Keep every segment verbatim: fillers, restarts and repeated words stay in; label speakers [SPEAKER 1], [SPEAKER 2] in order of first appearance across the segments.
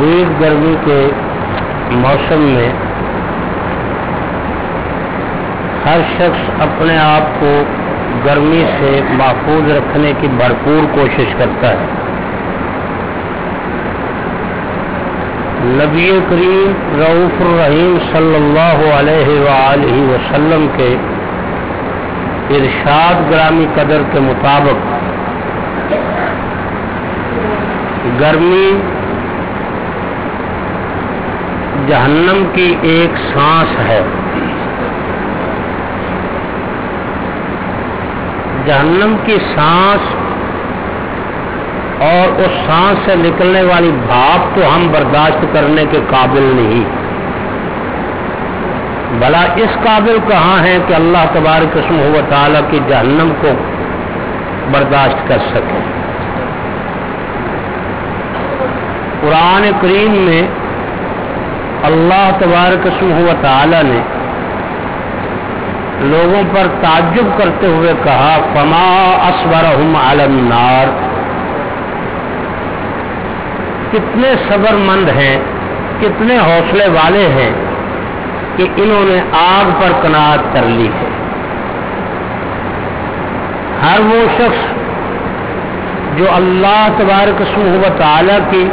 [SPEAKER 1] شدید گرمی کے موسم میں ہر شخص اپنے آپ کو گرمی سے محفوظ رکھنے کی بھرپور کوشش کرتا ہے۔ نبی کریم رؤوف الرحیم صلی اللہ علیہ وآلہ وسلم کے ارشاد گرامی قدر کے مطابق گرمی جہنم کی ایک سانس ہے۔ جہنم کی سانس اور اس سانس سے نکلنے والی بھاپ تو ہم برداشت کرنے کے قابل نہیں، بھلا اس قابل کہاں ہیں کہ اللہ تبارک اسمہ و تعالیٰ کی جہنم کو برداشت کر سکے۔ قرآن کریم میں اللہ تبارک اسمہ و تعالیٰ نے لوگوں پر تعجب کرتے ہوئے کہا فما اصبرہم علی النار، کتنے صبر مند ہیں، کتنے حوصلے والے ہیں کہ انہوں نے آگ پر قناعت کر لی ہے۔ ہر وہ شخص جو اللہ تبارک اسمہ و تعالیٰ کی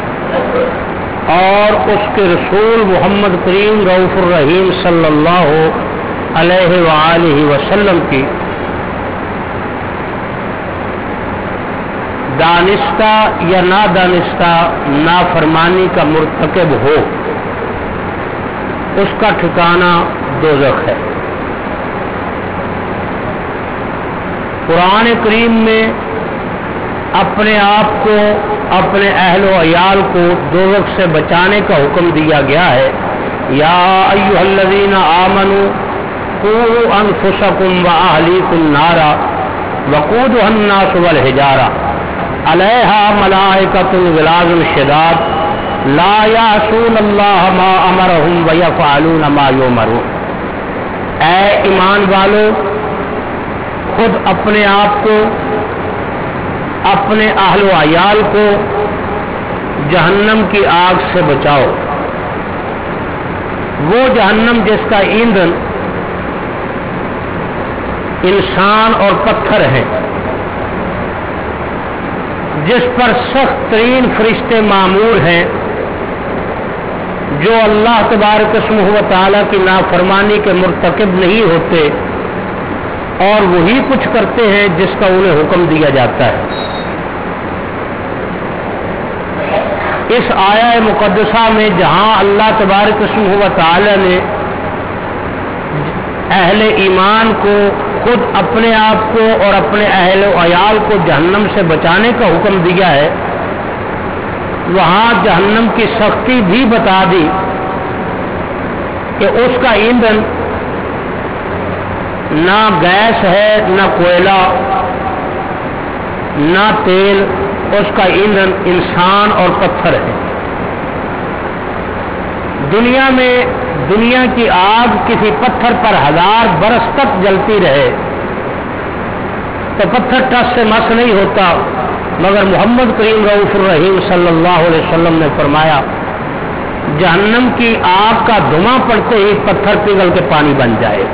[SPEAKER 1] اور اس کے رسول محمد کریم رؤوف الرحیم صلی اللہ علیہ وآلہ وسلم کی دانستہ یا نادانستہ نافرمانی کا مرتکب ہو، اس کا ٹھکانہ دوزخ ہے۔ قرآن کریم میں اپنے آپ کو، اپنے اہل و عیال کو دوزخ سے بچانے کا حکم دیا گیا ہے۔ یا ایھا الذین آمنوا قوا انفسکم واہلیکم نارا وقودھا الناس والحجارہ علیہا ملائکۃ غلاظ شداد لا یعصون اللہ ما امرہم ویفعلون ما یؤمرون۔ اے ایمان والو، خود اپنے آپ کو، اپنے اہل و عیال کو جہنم کی آگ سے بچاؤ، وہ جہنم جس کا ایندھن انسان اور پتھر ہے، جس پر سخت ترین فرشتے مامور ہیں، جو اللہ تبارک اسمہ و تعالیٰ کی نافرمانی کے مرتکب نہیں ہوتے اور وہی کچھ کرتے ہیں جس کا انہیں حکم دیا جاتا ہے۔ اس آیہ مقدسہ میں جہاں اللہ تبارک اسمہ و تعالیٰ نے اہل ایمان کو، خود اپنے آپ کو اور اپنے اہل و عیال کو جہنم سے بچانے کا حکم دیا ہے، وہاں جہنم کی سختی بھی بتا دی کہ اس کا ایندھن نہ گیس ہے، نہ کوئلہ، نہ تیل، اس کا ایندھن انسان اور پتھر ہے۔ دنیا میں دنیا کی آگ کسی پتھر پر ہزار برس تک جلتی رہے تو پتھر ٹس سے مس نہیں ہوتا، مگر محمد کریم رؤوف الرحیم صلی اللہ علیہ وسلم نے فرمایا جہنم کی آگ کا دھواں پڑتے ہی پتھر پگھل کے پانی بن جائے۔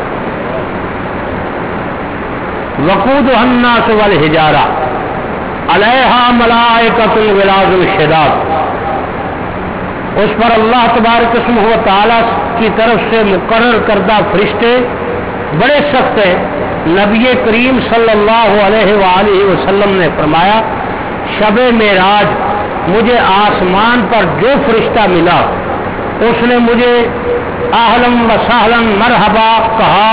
[SPEAKER 1] وقودھا الناس والحجارہ علیہا ملائکۃ غلاظ شداد، اس پر اللہ تبارک اسمہ و تعالیٰ کی طرف سے مقرر کردہ فرشتے بڑے سخت ہیں۔ نبی کریم صلی اللہ علیہ وآلہ وسلم نے فرمایا شب معراج مجھے آسمان پر جو فرشتہ ملا اس نے مجھے اہلاً و سہلاً مرحبا کہا،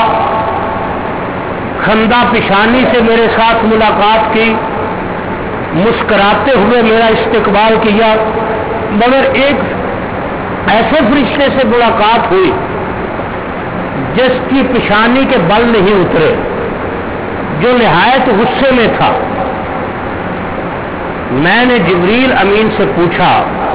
[SPEAKER 1] خندہ پیشانی سے میرے ساتھ ملاقات کی، مسکراتے ہوئے میرا استقبال کیا، مگر ایک ایسے فرشتے سے ملاقات ہوئی جس کی پیشانی کے بل نہیں اترے، جو نہایت غصے میں تھا۔ میں نے جبریل امین سے پوچھا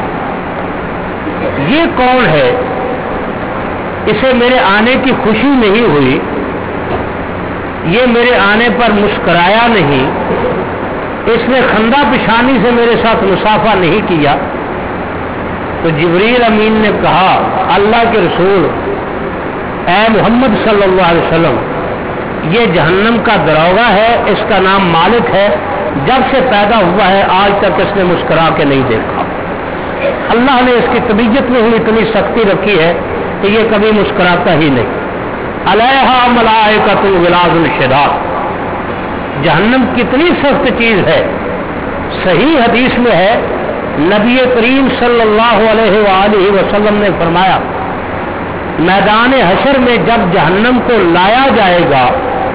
[SPEAKER 1] یہ کون ہے؟ اسے میرے آنے کی خوشی نہیں ہوئی، یہ میرے آنے پر مسکرایا نہیں، اس نے خندہ پیشانی سے میرے ساتھ مصافحہ نہیں کیا۔ تو جبریل امین نے کہا اللہ کے رسول اے محمد صلی اللہ علیہ وسلم یہ جہنم کا دروگا ہے، اس کا نام مالک ہے، جب سے پیدا ہوا ہے آج تک اس نے مسکرا کے نہیں دیکھا۔ اللہ نے اس کی طبیعت میں ہی اتنی سختی رکھی ہے کہ یہ کبھی مسکراتا ہی نہیں۔ علیہا ملائکۃ غلاظ شداد، جہنم کتنی سخت چیز ہے۔ صحیح حدیث میں ہے نبی کریم صلی اللہ علیہ وآلہ وسلم نے فرمایا میدان حشر میں جب جہنم کو لایا جائے گا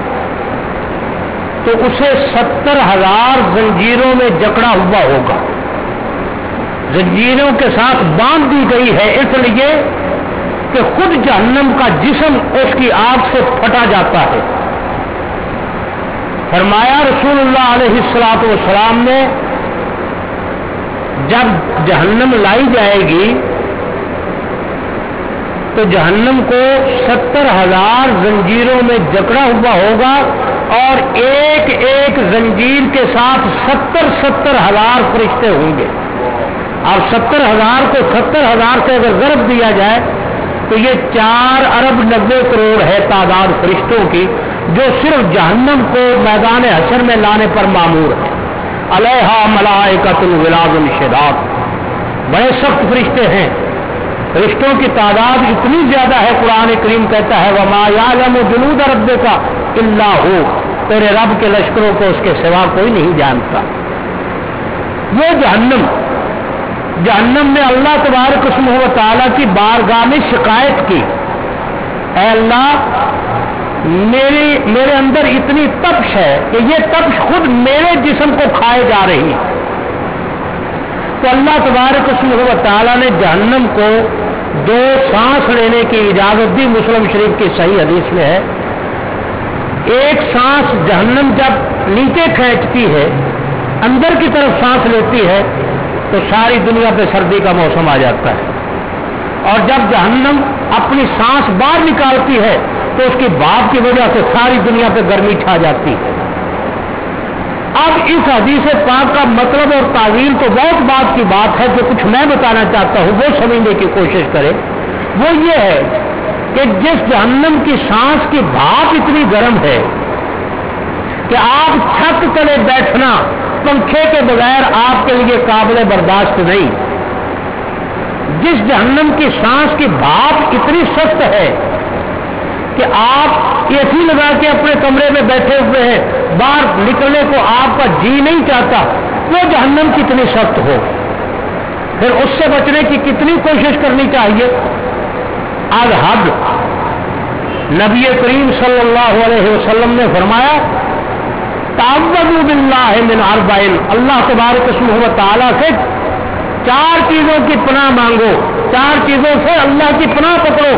[SPEAKER 1] تو اسے ستر ہزار زنجیروں میں جکڑا ہوا ہوگا، زنجیروں کے ساتھ باندھ دی گئی ہے اس لیے کہ خود جہنم کا جسم اس کی آگ سے پھٹا جاتا ہے۔ فرمایا رسول اللہ علیہ الصلوۃ والسلام نے جب جہنم لائی جائے گی تو جہنم کو ستر ہزار زنجیروں میں جکڑا ہوا ہوگا اور ایک ایک زنجیر کے ساتھ ستر ستر ہزار فرشتے ہوں گے۔ اب ستر ہزار کو ستر ہزار سے اگر ضرب دیا جائے تو یہ چار ارب نبے کروڑ ہے تعداد فرشتوں کی جو صرف جہنم کو میدان حشر میں لانے پر مامور ہے۔ علیہا ملائکۃ غلاظ شداد، بڑے سخت فرشتے ہیں، فرشتوں کی تعداد اتنی زیادہ ہے قرآن کریم کہتا ہے وما یعلم جنود ربک الا ہو، تیرے رب کے لشکروں کو اس کے سوا کوئی نہیں جانتا۔ وہ جہنم جہنم نے اللہ تبارک و تعالیٰ کی بارگاہ میں شکایت کی اے اللہ میری میرے اندر اتنی تپش ہے کہ یہ تپش خود میرے جسم کو کھائے جا رہی ہے۔ تو اللہ تبارک و تعالیٰ نے جہنم کو دو سانس لینے کی اجازت دی، مسلم شریف کی صحیح حدیث میں ہے۔ ایک سانس جہنم جب نیچے کھینچتی ہے اندر کی طرف سانس لیتی ہے تو ساری دنیا پہ سردی کا موسم آ جاتا ہے، اور جب جہنم اپنی سانس باہر نکالتی ہے تو اس کی بھاپ کی وجہ سے ساری دنیا پہ گرمی چھا جاتی ہے۔ اب اس حدیث پاک کا مطلب اور تعویل تو بہت بات کی بات ہے، جو کچھ میں بتانا چاہتا ہوں وہ سمجھنے کی کوشش کرے۔ وہ یہ ہے کہ جس جہنم کی سانس کی بھاپ اتنی گرم ہے کہ آپ چھت تلے بیٹھنا پنکھے کے بغیر آپ کے لیے قابل برداشت نہیں، جس جہنم کی سانس کی بھاپ اتنی سخت ہے کہ آپ اے سی لگا کے اپنے کمرے میں بیٹھے ہوئے ہیں، باہر نکلنے کو آپ کا جی نہیں چاہتا، وہ جہنم کتنی سخت ہو، پھر اس سے بچنے کی کتنی کوشش کرنی چاہیے۔ از حد نبی کریم صلی اللہ علیہ وسلم نے فرمایا تعوذوا باللہ من اربعین، اللہ تبارک و تعالیٰ سے چار چیزوں کی پناہ مانگو، چار چیزوں سے اللہ کی پناہ پکڑو۔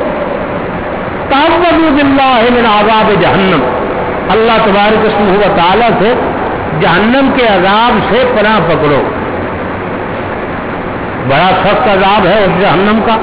[SPEAKER 1] تعوذوا باللہ من عذاب جہنم، اللہ تبارک و تعالیٰ سے جہنم کے عذاب سے پناہ پکڑو۔ بڑا سخت عذاب ہے اس جہنم کا،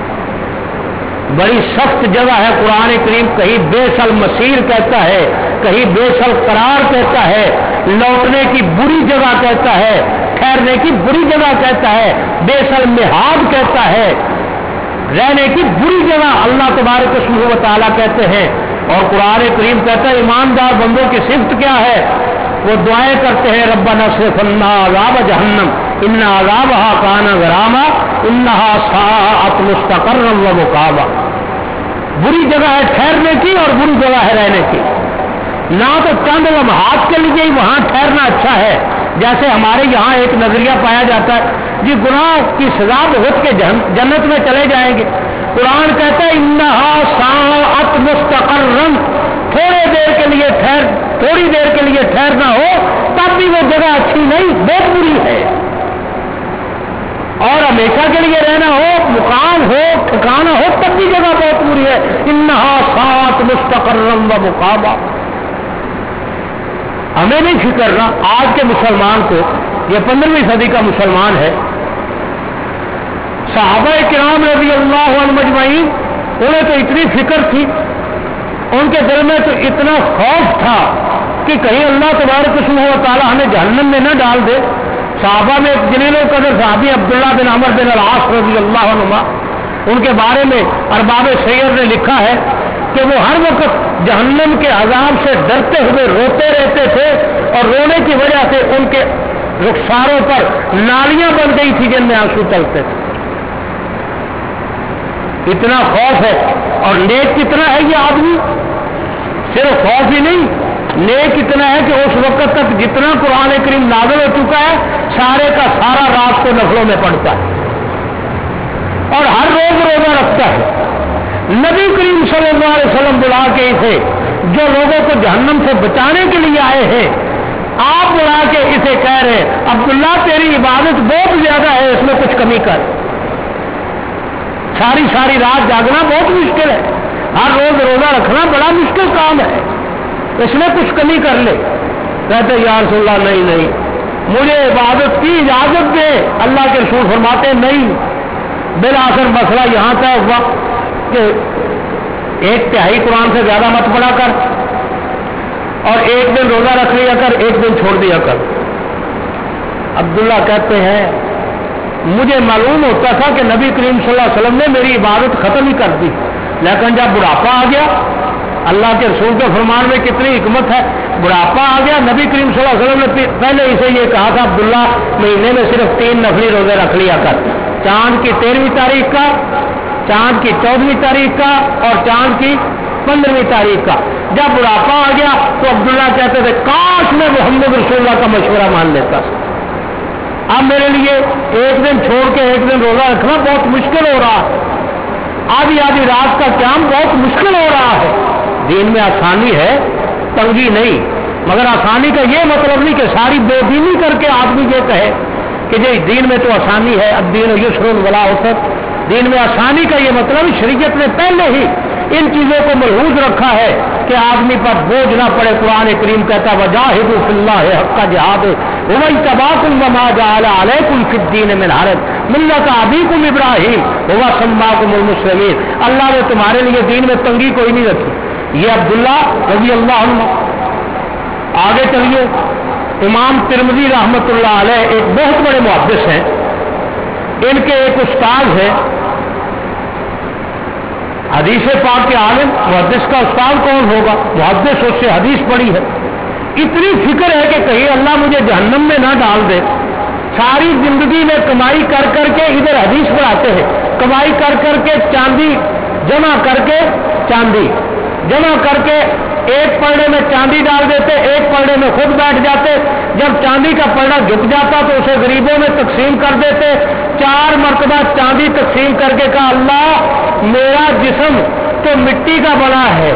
[SPEAKER 1] بڑی سخت جگہ ہے۔ قرآن کریم کہیں بیس المصیر کہتا ہے، کہیں بیس القرار کہتا ہے، لوٹنے کی بری جگہ کہتا ہے، ٹھہرنے کی بری جگہ کہتا ہے، بیس المہاد کہتا ہے، رہنے کی بری جگہ اللہ تبارک و تعالیٰ کہتے ہیں۔ اور قرآن کریم کہتا ہے ایماندار بندوں کی صفت کیا ہے، وہ دعائیں کرتے ہیں ربنا اصرف عنا عذاب جہنم ان عذابها کان غراما انها ساءت مستقرا ومقاما۔ بری جگہ ہے ٹھہرنے کی اور بری جگہ ہے رہنے کی، نہ تو چند لمحات کے لیے وہاں ٹھہرنا اچھا ہے، جیسے ہمارے یہاں ایک نظریہ پایا جاتا ہے جی گناہ کی سزا بھگت کے جنت میں چلے جائیں گے۔ قرآن کہتا ہے انہا ساعت مستقرا، تھوڑے دیر کے لیے ٹھہر تھوڑی دیر کے لیے ٹھہرنا ہو تب بھی وہ جگہ اچھی نہیں، بہت بری ہے، اور ہمیشہ کے لیے رہنا ہو، مقام ہو، ٹھکانا ہو تب بھی جگہ بہت بری ہے۔ انہا ساعت مستقرا و مقاما۔ ہمیں نہیں فکر نہ آج کے مسلمان کو، یہ پندرہویں صدی کا مسلمان ہے، صحابہ کرام رضی اللہ عنہ مجمعین، انہیں تو اتنی فکر تھی، ان کے دل میں تو اتنا خوف تھا کہ کہیں اللہ تبارک و تعالیٰ ہمیں جہنم میں نہ ڈال دے، صحابہ میں ایک جلیل القدر صحابی عبداللہ بن عمر بن العاص رضی اللہ عنہما، ان کے بارے میں ارباب سیر نے لکھا ہے کہ وہ ہر وقت جہنم کے عذاب سے ڈرتے ہوئے روتے رہتے تھے، اور رونے کی وجہ سے ان کے رخساروں پر نالیاں بن گئی تھی جن میں آنسو چلتے تھے. اتنا خوف ہے. اور نیک کتنا ہے یہ آدمی، صرف خوف ہی نہیں، نیک اتنا ہے کہ اس وقت تک جتنا قرآن کریم نازل ہو چکا ہے سارے کا سارا رات کو نفلوں میں پڑھتا ہے اور ہر روز روزہ رکھتا ہے. نبی کریم صلی اللہ علیہ وسلم بلا کے اسے جو لوگوں کو جہنم سے بچانے کے لیے آئے ہیں، آپ بلا کے اسے کہہ رہے ہیں عبداللہ تیری عبادت بہت زیادہ ہے، اس میں کچھ کمی کر. ساری ساری رات جاگنا بہت مشکل ہے، ہر روز روزہ رکھنا بڑا مشکل کام ہے، اس میں کچھ کمی کر لے. کہتے یا رسول اللہ نہیں نہیں مجھے عبادت کی اجازت دے. اللہ کے رسول فرماتے نہیں. بالآخر مسئلہ یہاں طے ہوا کہ ایک تہائی قرآن سے زیادہ مت پڑھا کر، اور ایک دن روزہ رکھ لیا کر، ایک دن چھوڑ دیا کر. عبداللہ کہتے ہیں مجھے معلوم ہوتا تھا کہ نبی کریم صلی اللہ علیہ وسلم نے میری عبادت ختم ہی کر دی، لیکن جب بڑھاپا آ گیا، اللہ کے رسول کے فرمان میں کتنی حکمت ہے، بڑھاپا آ گیا، نبی کریم صلی اللہ علیہ وسلم نے پہلے اسے یہ کہا تھا عبداللہ مہینے میں صرف تین نفلی روزے رکھ لیا کر، چاند کی تیرہویں تاریخ کا، چاند کی چودہویں تاریخ کا اور چاند کی پندرہویں تاریخ کا. جب بڑھاپا آ گیا تو عبداللہ کہتے تھے کاش میں محمد رسول اللہ کا مشورہ مان لیتا. اب میرے لیے ایک دن چھوڑ کے ایک دن روزہ رکھنا بہت مشکل ہو رہا ہے، آدھی آدھی رات کا قیام بہت مشکل ہو رہا ہے. دین میں آسانی ہے، تنگی نہیں، مگر آسانی کا یہ مطلب نہیں کہ ساری بے دینی کر کے آدمی یہ کہے کہ جی دین میں تو آسانی ہے، الدین یسر ولا عسر. دین میں آسانی کا یہ مطلب شریعت نے پہلے ہی ان چیزوں کو ملحوظ رکھا ہے کہ آدمی پر بوجھ نہ پڑے. قرآن کریم کہتا ہے وجاہدوا فی اللہ حق جہاد هو اجتباکم وما جعل علیکم فی الدین من حرج ملۃ ابیکم ابراہیم هو سماکم المسلمین. اللہ نے تمہارے لیے دین میں تنگی کوئی نہیں رکھی. یہ عبداللہ رضی اللہ عنہ. آگے چلیے، امام ترمذی رحمۃ اللہ علیہ ایک بہت بڑے محدث ہیں، ان کے ایک استاد ہیں حدیث پاک کے عالم. محدث کا استاد کون ہوگا؟ محدث اس سے حدیث پڑھی ہے. اتنی فکر ہے کہ کہیں اللہ مجھے جہنم میں نہ ڈال دے. ساری زندگی میں کمائی کر کر کے ادھر حدیث پڑھاتے ہیں، کمائی کر کر کے چاندی جمع کر کے چاندی جمع کر کے ایک پلڑے میں چاندی ڈال دیتے، ایک پلڑے میں خود بیٹھ جاتے. جب چاندی کا پلڑا جھک جاتا تو اسے غریبوں میں تقسیم کر دیتے. چار مرتبہ چاندی تقسیم کر کے کہا اللہ میرا جسم تو مٹی کا بنا ہے،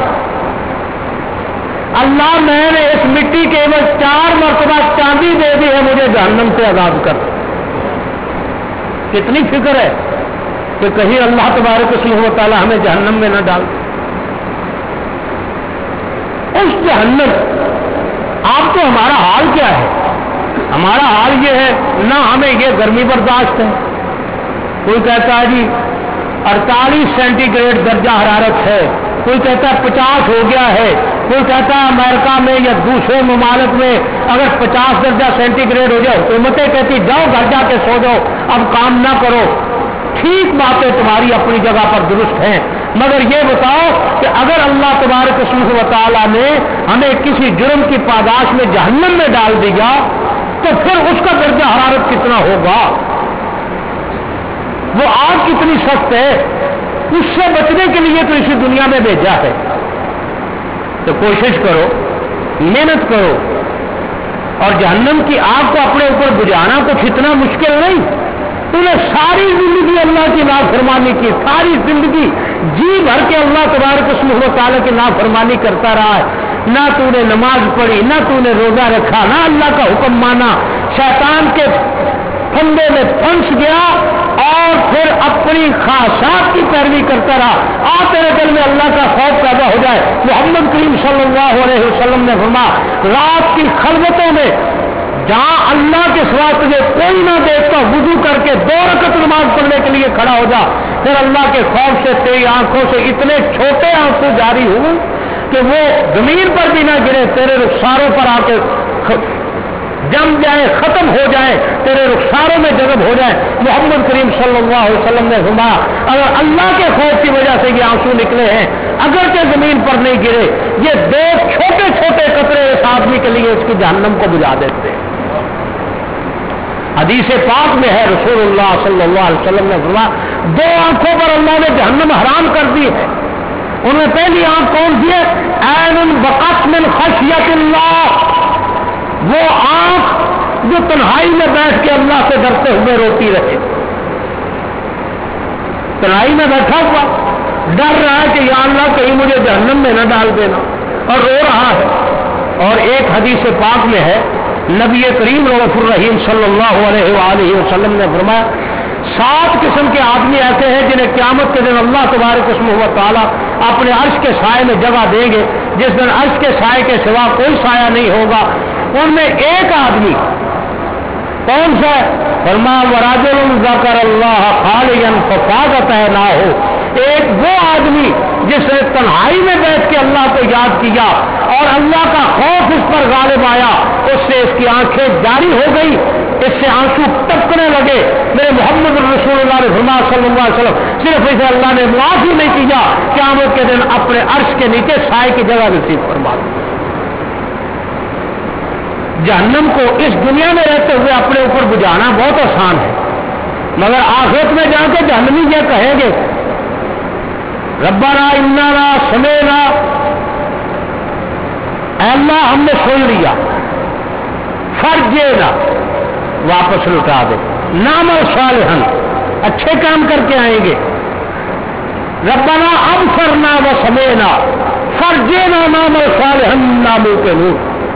[SPEAKER 1] اللہ میں نے اس مٹی کے عوض چار مرتبہ چاندی دے دی ہے، مجھے جہنم سے آزاد کر. کتنی فکر ہے کہ کہیں اللہ تبارک و تعالی ہمیں جہنم میں نہ ڈال. اس جہنم آپ کو ہمارا حال کیا ہے؟ ہمارا حال یہ ہے نہ ہمیں یہ گرمی برداشت ہے. کوئی کہتا ہے جی اڑتالیس سینٹی گریڈ درجہ حرارت ہے، کوئی کہتا ہے پچاس ہو گیا ہے، کوئی کہتا ہے امریکہ میں یا دوسرے ممالک میں اگر پچاس درجہ سینٹی گریڈ ہو جائے حکومتیں کہتی جاؤ گھر جا کے سو جاؤ، اب کام نہ کرو. ٹھیک باتیں تمہاری اپنی جگہ پر درست ہیں، مگر یہ بتاؤ کہ اگر اللہ تبارک و تعالیٰ نے ہمیں کسی جرم کی پاداش میں جہنم میں ڈال دیا تو پھر اس کا درجہ حرارت کتنا ہوگا؟ وہ آگ کتنی سخت ہے، اس سے بچنے کے لیے تو اسی دنیا میں بھیجا ہے. تو کوشش کرو، محنت کرو، اور جہنم کی آگ کو اپنے اوپر بجھانا کچھ اتنا مشکل نہیں. تو نے ساری زندگی اللہ کی نافرمانی کی، ساری زندگی جی بھر کے اللہ تبارک و تعالیٰ کی نافرمانی کرتا رہا ہے. نہ تو نے نماز پڑھی، نہ تو نے روزہ رکھا، نہ اللہ کا حکم مانا، شیطان کے پھندے میں پھنس گیا اور پھر اپنی خواہشات کی پیروی کرتا رہا. آ تیرے دل میں اللہ کا خوف پیدا ہو جائے. محمد کریم صلی اللہ علیہ وسلم نے فرمایا رات کی خلوتوں میں جہاں اللہ کے سوا تجھے کوئی نہ دیکھتا وضو کر کے دو رکعت نماز پڑھنے کے لیے کھڑا ہو جا. پھر اللہ کے خوف سے تیری آنکھوں سے اتنے چھوٹے آنسو جاری ہوں کہ وہ زمین پر بھی نہ گرے، تیرے رخساروں پر آ کے جم جائے, ختم ہو جائے, تیرے رخساروں میں جذب ہو جائے. محمد کریم صلی اللہ علیہ وسلم نے فرمایا اگر اللہ کے خوف کی وجہ سے یہ آنسو نکلے ہیں, اگرچہ زمین پر نہیں گرے, یہ دو چھوٹے چھوٹے قطرے اس آدمی کے لیے اس کی جہنم کو بجھا دیتے ہیں. حدیث پاک میں ہے رسول اللہ صلی اللہ علیہ وسلم نے فرمایا دو آنکھوں پر اللہ نے جہنم حرام کر دی ہے. ان میں پہلی آنکھ کون سی ہے؟ عین وقت من خشیت اللہ, وہ آنکھ جو تنہائی میں بیٹھ کے اللہ سے ڈرتے ہوئے روتی رہے. تنہائی میں بیٹھا ہوا ڈر رہا ہے کہ یا اللہ کہیں مجھے جہنم میں نہ ڈال دینا, اور رو رہا ہے. اور ایک حدیث پاک میں ہے نبی کریم رؤوف الرحیم صلی اللہ علیہ وآلہ وسلم نے فرمایا سات قسم کے آدمی ایسے ہیں جنہیں قیامت کے دن اللہ تبارک و تعالیٰ اپنے عرش کے سائے میں جگہ دیں گے, جس دن عرش کے سائے کے سوا کوئی سایہ نہیں ہوگا. ان میں ایک آدمی کون سا ہے؟ فرمایا وراجل ذکر اللہ خالیا ففاضت عیناہ, ایک وہ آدمی جس نے تنہائی میں بیٹھ کے اللہ کو یاد کیا اور اللہ کا خوف اس پر غالب آیا, اس سے اس کی آنکھیں جاری ہو گئی, اس سے آنسو ٹپکنے لگے. میرے محمد رسول اللہ نے فرمایا صلی اللہ علیہ وسلم صرف اسے اللہ نے معاف ہی نہیں کیا, قیامت کے دن اپنے عرش کے نیچے سائے کی جگہ نصیب فرما دی. جہنم کو اس دنیا میں رہتے ہوئے اپنے اوپر بجھانا بہت آسان ہے, مگر آخرت میں جا کے جہنمی یہ کہیں گے ربنا اننا سمعنا, اے اللہ ہم نے سن لیا, فرجنا واپس لوٹا دے, نعمل صالحا اچھے کام کر کے آئیں گے. ربنا ابصرنا و سمعنا فرجنا نعمل صالحا انا موقنون,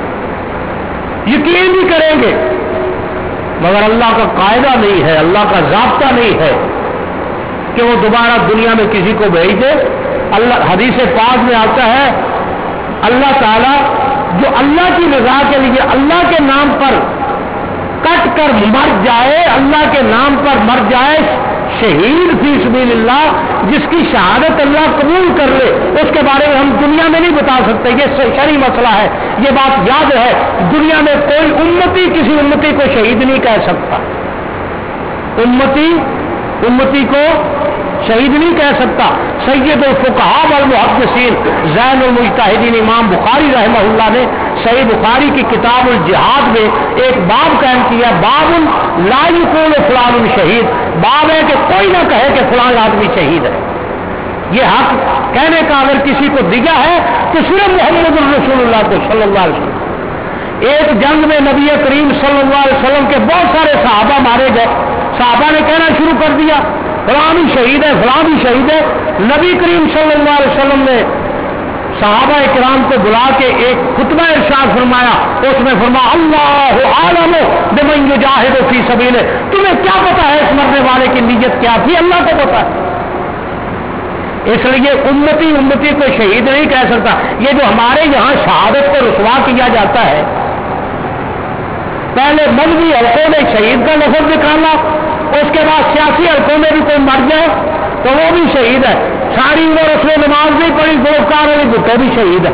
[SPEAKER 1] یقین بھی کریں گے مگر اللہ کا قاعدہ نہیں ہے, اللہ کا ضابطہ نہیں ہے کہ وہ دوبارہ دنیا میں کسی کو بھیج دے. اللہ حدیث پاک میں آتا ہے اللہ تعالیٰ جو اللہ کی رضا کے لیے اللہ کے نام پر کٹ کر مر جائے, اللہ کے نام پر مر جائے, شہید فی سبیل اللہ, جس کی شہادت اللہ قبول کر لے, اس کے بارے میں ہم دنیا میں نہیں بتا سکتے, یہ شرعی مسئلہ ہے. یہ بات یاد ہے دنیا میں کوئی امتی کسی امتی کو شہید نہیں کہہ سکتا, امتی امتی کو شہید نہیں کہہ سکتا. سید الفقہاء والمحدثین زین المجتہدین امام بخاری رحمہ اللہ نے صحیح بخاری کی کتاب الجہاد میں ایک باب قائم کیا, باب لا یقول فلان شہید, باب ہے کہ کوئی نہ کہے کہ فلان آدمی شہید ہے. یہ حق کہنے کا اگر کسی کو دیا ہے تو صرف محمد رسول اللہ کو صلی اللہ علیہ وسلم. ایک جنگ میں نبی کریم صلی اللہ علیہ وسلم کے بہت سارے صحابہ مارے گئے. صحابہ نے کہنا شروع کر دیا فلاں بھی شہید ہے, فلاں بھی شہید ہے. نبی کریم صلی اللہ علیہ وسلم نے صحابہ کرام کو بلا کے ایک خطبہ ارشاد فرمایا, اس میں فرمایا اللہ عالم بمن یجاہد فی سبیلہ, تمہیں کیا پتا ہے اس مرنے والے کی نیت کیا تھی, اللہ کو پتا ہے. اس لیے امتی امتی کو شہید نہیں کہہ سکتا. یہ جو ہمارے یہاں شہادت کو رسوا کیا جاتا ہے, پہلے مذہبی حلقوں میں شہید کا لفظ نکالا, اس کے بعد سیاسی حلقوں میں بھی کوئی مر جائے تو وہ بھی شہید ہے. ساری عمر اس نے نماز نہیں پڑھی, گرفتار ہوئی تو بھی شہید ہے.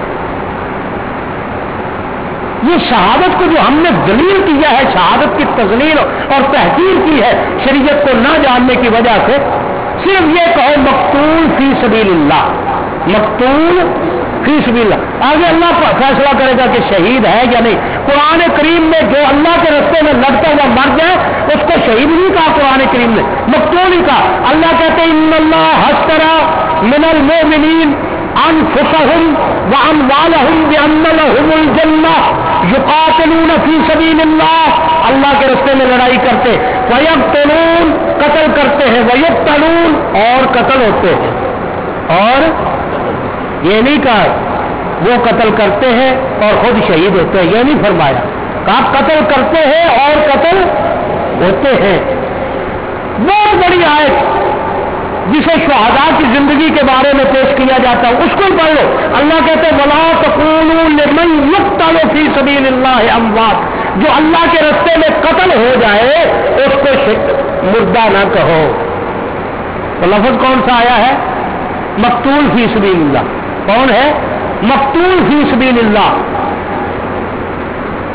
[SPEAKER 1] یہ شہادت کو جو ہم نے ذلیل کیا ہے, شہادت کی تذلیل اور تحقیر کی ہے شریعت کو نہ جاننے کی وجہ سے, صرف یہ کہو مقتول فی سبیل اللہ, مقتول فی سبیل اللہ. آگے اللہ کو فیصلہ کرے گا کہ شہید ہے یا نہیں. قرآن کریم میں جو اللہ کے رستے میں لڑتا ہوا مر جائے اس کو شہید نہیں کہا قرآن کریم نے, مقتول ہی کہا. اللہ کہتے ہیں ان اللہ اشترى من المؤمنین انفسهم واموالهم بان لهم الجنہ یقاتلون فی سبیل اللہ, اللہ کے رستے میں لڑائی کرتے, ویقتلون قتل کرتے ہیں, ویقتلون اور قتل ہوتے ہیں. اور یہ نہیں کہا وہ قتل کرتے ہیں اور خود شہید ہوتے ہیں, یہ نہیں فرمایا, کہا قتل کرتے ہیں اور قتل ہوتے ہیں. بہت بڑی آیت جسے شہداء کی زندگی کے بارے میں پیش کیا جاتا ہے, اس کو پڑھ لو. اللہ کہتے ہیں وَلَا تَقُولُوا لِمَن يُقْتَلُ فِي سَبِيلِ اللَّهِ أَمْوَاتٌ, جو اللہ کے رستے میں قتل ہو جائے اس کو مردہ نہ کہو. تو لفظ کون سا آیا ہے؟ مقتول فی سبیل اللہ. کون ہے مقتول فی سبیل اللہ؟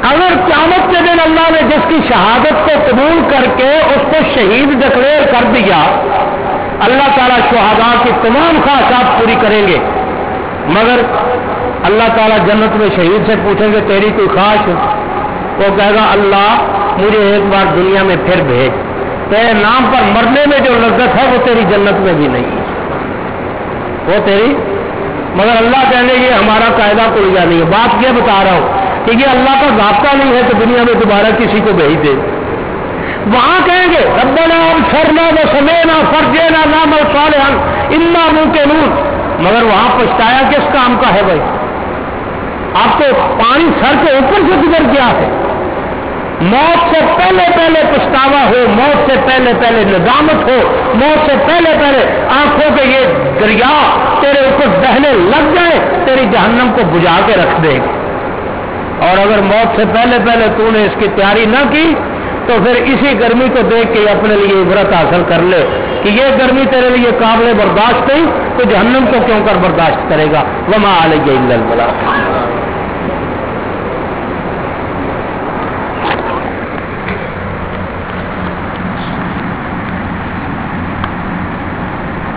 [SPEAKER 1] اگر قیامت کے دن اللہ نے جس کی شہادت کو قبول کر کے اس کو شہید ڈکلیئر کر دیا، اللہ تعالیٰ شہداء کی تمام خواہشات پوری کریں گے، مگر اللہ تعالیٰ جنت میں شہید سے پوچھیں گے تیری کوئی خواہش؟ وہ کہے گا اللہ مجھے ایک بار دنیا میں پھر بھیج، تیرے نام پر مرنے میں جو لذت ہے وہ تیری جنت میں بھی نہیں ہے، وہ تیری، مگر اللہ کہنے یہ ہمارا قاعدہ کلیا نہیں ہے۔ بات یہ بتا رہا ہوں کہ یہ اللہ کا ضابطہ نہیں ہے کہ دنیا میں دوبارہ کسی کو بھیج دے۔ وہاں کہیں گے ربنا ابصرنا وسمعنا فرجعنا نعمل صالحا انا موقنون، مگر وہاں پچھتایا کس کام کا ہے بھائی؟ آپ کو پانی سر کے اوپر سے گزر گیا ہے، موت سے پہلے پہلے پچھتاوا ہو، موت سے پہلے پہلے ندامت ہو، موت سے پہلے پہلے آنکھوں کے یہ دریا تیرے اوپر بہنے لگ جائے، تیری جہنم کو بجھا کے رکھ دے گی۔ اور اگر موت سے پہلے پہلے تو نے اس کی تیاری نہ کی تو پھر اسی گرمی کو دیکھ کے اپنے لیے عبرت حاصل کر لے کہ یہ گرمی تیرے لیے قابل برداشت نہیں تو جہنم کو کیوں کر برداشت کرے گا۔ وما علیہ الا البلاغ۔